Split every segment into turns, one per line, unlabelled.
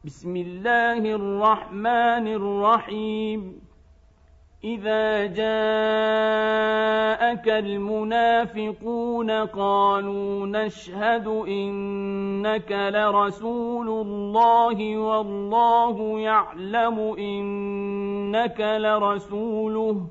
بسم الله الرحمن الرحيم إذا جاءك المنافقون قالوا نشهد إنك لرسول الله والله يعلم إنك لرسوله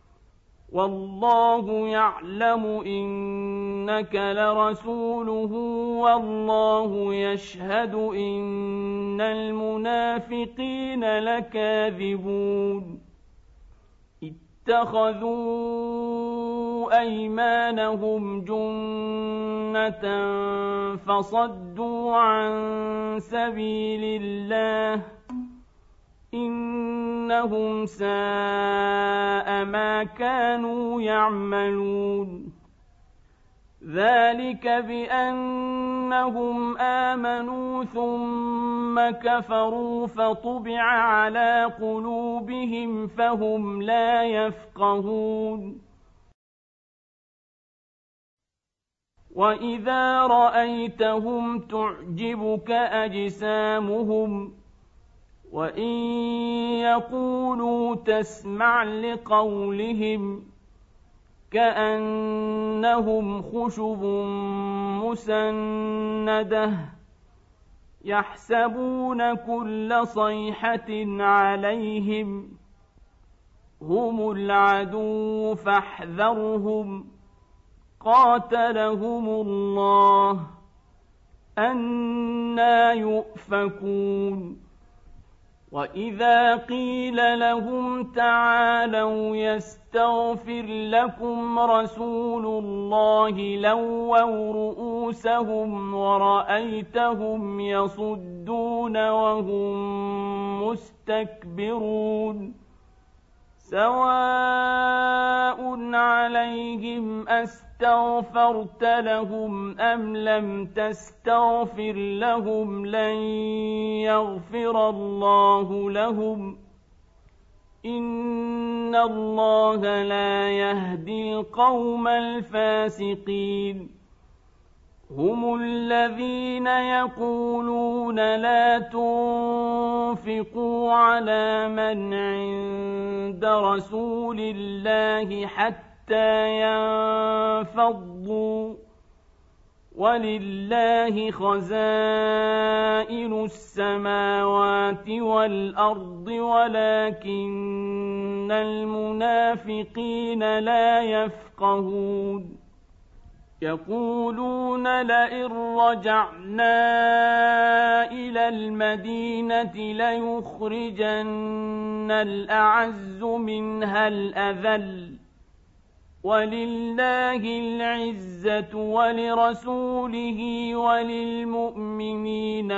والله يشهد إن المنافقين لكاذبون اتخذوا أيمانهم جنة فصدوا عن سبيل الله إنهم ساء ما كانوا يعملون ذلك بأنهم آمنوا ثم كفروا فطبع على قلوبهم فهم لا يفقهون وإذا رأيتهم تعجبك أجسامهم وإن يقولوا تسمع لقولهم كأنهم خشب مسندة يحسبون كل صيحة عليهم هم العدو فاحذرهم قاتلهم الله أنى يؤفكون وإذا قيل لهم تعالوا يستغفر لكم رسول الله لووا رؤوسهم ورأيتهم يصدون وهم مستكبرون سواء عليهم أستغفرت لهم أم لم تستغفر لهم لن يغفر الله لهم إن الله لا يهدي القوم الفاسقين هم الذين يقولون لا تنفقوا على من عند رسول الله حتى ينفضوا ولله خزائن السماوات والأرض ولكن المنافقين لا يفقهون يقولون لئن رجعنا إلى المدينة ليخرجن الأعز منها الأذل ولله العزة ولرسوله وللمؤمنين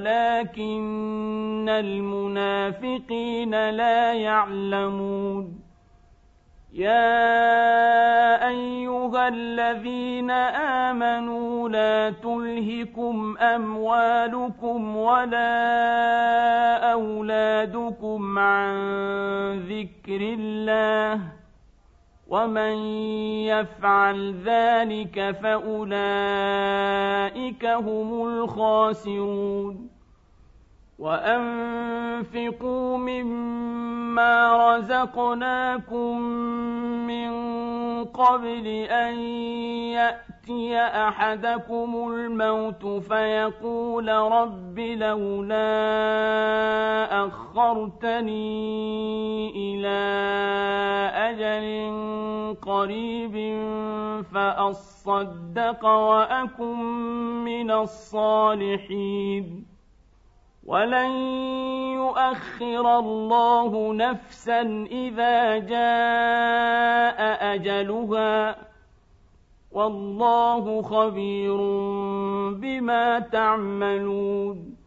ولكن المنافقين لا يعلمون يا أيها الذين آمنوا لا تلهكم أموالكم ولا أولادكم عن ذكر الله ومن يفعل ذلك فأولئك هم الخاسرون وأنفقوا مما رزقناكم من قبل أن يأتي أحدكم الموت فيقول رب لولا أخرتني إلى أجل قريب فأصدق وأكن من الصالحين ولن يؤخر الله نفسا إذا جاء أجلها والله خبير بما تعملون